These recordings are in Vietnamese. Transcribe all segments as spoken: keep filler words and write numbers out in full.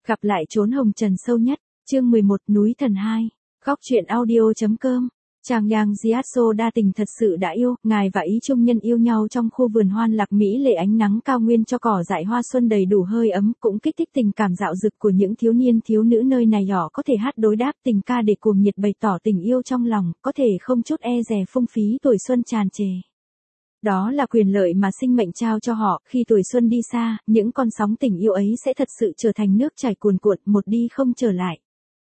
Gặp lại chốn hồng trần sâu nhất, chương mười một núi thần hai, góc truyện audio.com. Chàng Yang Jiatso đa tình thật sự đã yêu, ngài và ý trung nhân yêu nhau trong khu vườn hoan lạc mỹ lệ, ánh nắng cao nguyên cho cỏ dại hoa xuân đầy đủ hơi ấm, cũng kích thích tình cảm dạo dực của những thiếu niên thiếu nữ nơi này nhỏ có thể hát đối đáp tình ca để cuồng nhiệt bày tỏ tình yêu trong lòng, có thể không chút e dè phung phí tuổi xuân tràn trề. Đó là quyền lợi mà sinh mệnh trao cho họ, khi tuổi xuân đi xa, những con sóng tình yêu ấy sẽ thật sự trở thành nước chảy cuồn cuộn, một đi không trở lại.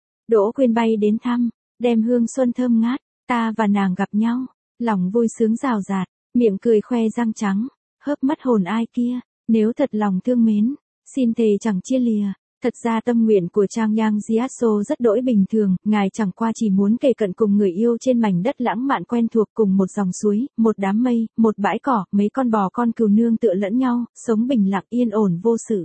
Đỗ Quyên bay đến thăm, đem hương xuân thơm ngát, ta và nàng gặp nhau, lòng vui sướng rào rạt, miệng cười khoe răng trắng, hớp mắt hồn ai kia, nếu thật lòng thương mến, xin thề chẳng chia lìa. Thật ra tâm nguyện của Chang Yang Jiatso rất đỗi bình thường, ngài chẳng qua chỉ muốn kề cận cùng người yêu trên mảnh đất lãng mạn quen thuộc, cùng một dòng suối, một đám mây, một bãi cỏ, mấy con bò con cừu nương tựa lẫn nhau, sống bình lặng yên ổn vô sự.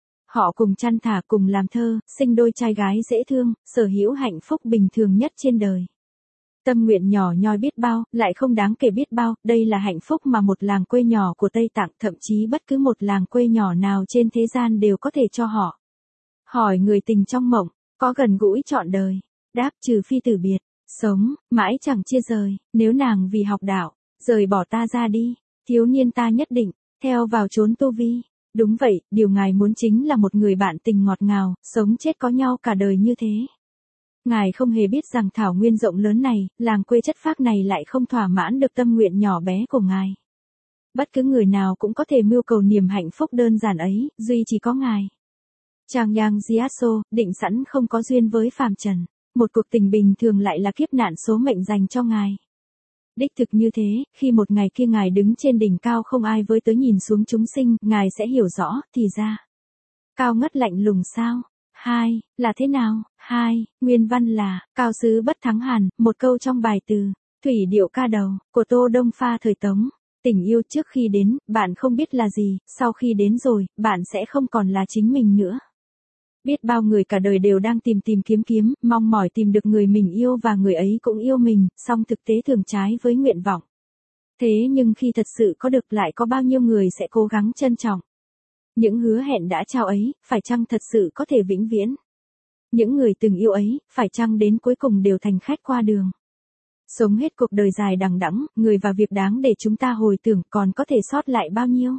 Họ cùng chăn thả, cùng làm thơ, sinh đôi trai gái dễ thương, sở hữu hạnh phúc bình thường nhất trên đời. Tâm nguyện nhỏ nhoi biết bao, lại không đáng kể biết bao, đây là hạnh phúc mà một làng quê nhỏ của Tây Tạng, thậm chí bất cứ một làng quê nhỏ nào trên thế gian đều có thể cho họ. Hỏi người tình trong mộng, có gần gũi trọn đời, đáp trừ phi tử biệt, sống, mãi chẳng chia rời, nếu nàng vì học đạo, rời bỏ ta ra đi, thiếu niên ta nhất định, theo vào chốn tu vi. Đúng vậy, điều ngài muốn chính là một người bạn tình ngọt ngào, sống chết có nhau cả đời như thế. Ngài không hề biết rằng thảo nguyên rộng lớn này, làng quê chất phác này lại không thỏa mãn được tâm nguyện nhỏ bé của ngài. Bất cứ người nào cũng có thể mưu cầu niềm hạnh phúc đơn giản ấy, duy chỉ có ngài. Chang Yang Jiatso, định sẵn không có duyên với phàm trần, một cuộc tình bình thường lại là kiếp nạn số mệnh dành cho ngài. Đích thực như thế, khi một ngày kia ngài đứng trên đỉnh cao không ai với tới nhìn xuống chúng sinh, ngài sẽ hiểu rõ, thì ra. Cao ngất lạnh lùng sao? Hai, là thế nào? Hai, nguyên văn là, cao sứ bất thắng hàn, một câu trong bài từ, thủy điệu ca đầu, của Tô Đông Pha thời Tống. Tình yêu trước khi đến, bạn không biết là gì, sau khi đến rồi, bạn sẽ không còn là chính mình nữa. Biết bao người cả đời đều đang tìm tìm kiếm kiếm, mong mỏi tìm được người mình yêu và người ấy cũng yêu mình, song thực tế thường trái với nguyện vọng. Thế nhưng khi thật sự có được, lại có bao nhiêu người sẽ cố gắng trân trọng. Những hứa hẹn đã trao ấy, phải chăng thật sự có thể vĩnh viễn? Những người từng yêu ấy, phải chăng đến cuối cùng đều thành khách qua đường? Sống hết cuộc đời dài đằng đẵng, người và việc đáng để chúng ta hồi tưởng, còn có thể sót lại bao nhiêu?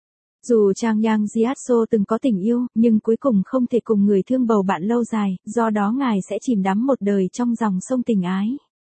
Dù Chang Yang Jiatso từng có tình yêu, nhưng cuối cùng không thể cùng người thương bầu bạn lâu dài, do đó ngài sẽ chìm đắm một đời trong dòng sông tình ái.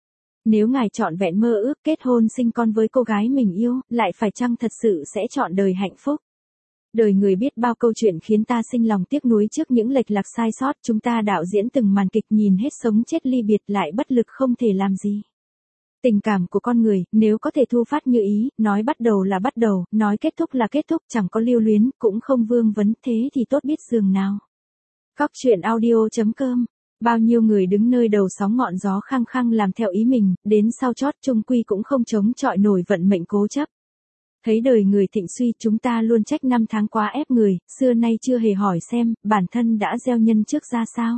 Nếu ngài trọn vẹn mơ ước kết hôn sinh con với cô gái mình yêu, lại phải chăng thật sự sẽ trọn đời hạnh phúc? Đời người biết bao câu chuyện khiến ta sinh lòng tiếc nuối trước những lệch lạc sai sót, chúng ta đạo diễn từng màn kịch nhìn hết sống chết ly biệt lại bất lực không thể làm gì. Tình cảm của con người, nếu có thể thu phát như ý, nói bắt đầu là bắt đầu, nói kết thúc là kết thúc, chẳng có lưu luyến, cũng không vương vấn, thế thì tốt biết dường nào. Góc truyện audio.com. Bao nhiêu người đứng nơi đầu sóng ngọn gió khăng khăng làm theo ý mình, đến sau chót chung quy cũng không chống chọi nổi vận mệnh cố chấp. Thấy đời người thịnh suy, chúng ta luôn trách năm tháng quá ép người, xưa nay chưa hề hỏi xem, bản thân đã gieo nhân trước ra sao.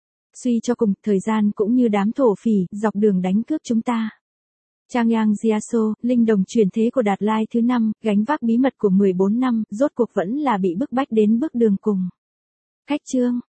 Suy cho cùng, thời gian cũng như đám thổ phỉ, dọc đường đánh cướp chúng ta. Chang Yang Jiatso, linh đồng truyền thế của Đạt Lai thứ năm, gánh vác bí mật của mười bốn năm, rốt cuộc vẫn là bị bức bách đến bước đường cùng. Khách chương,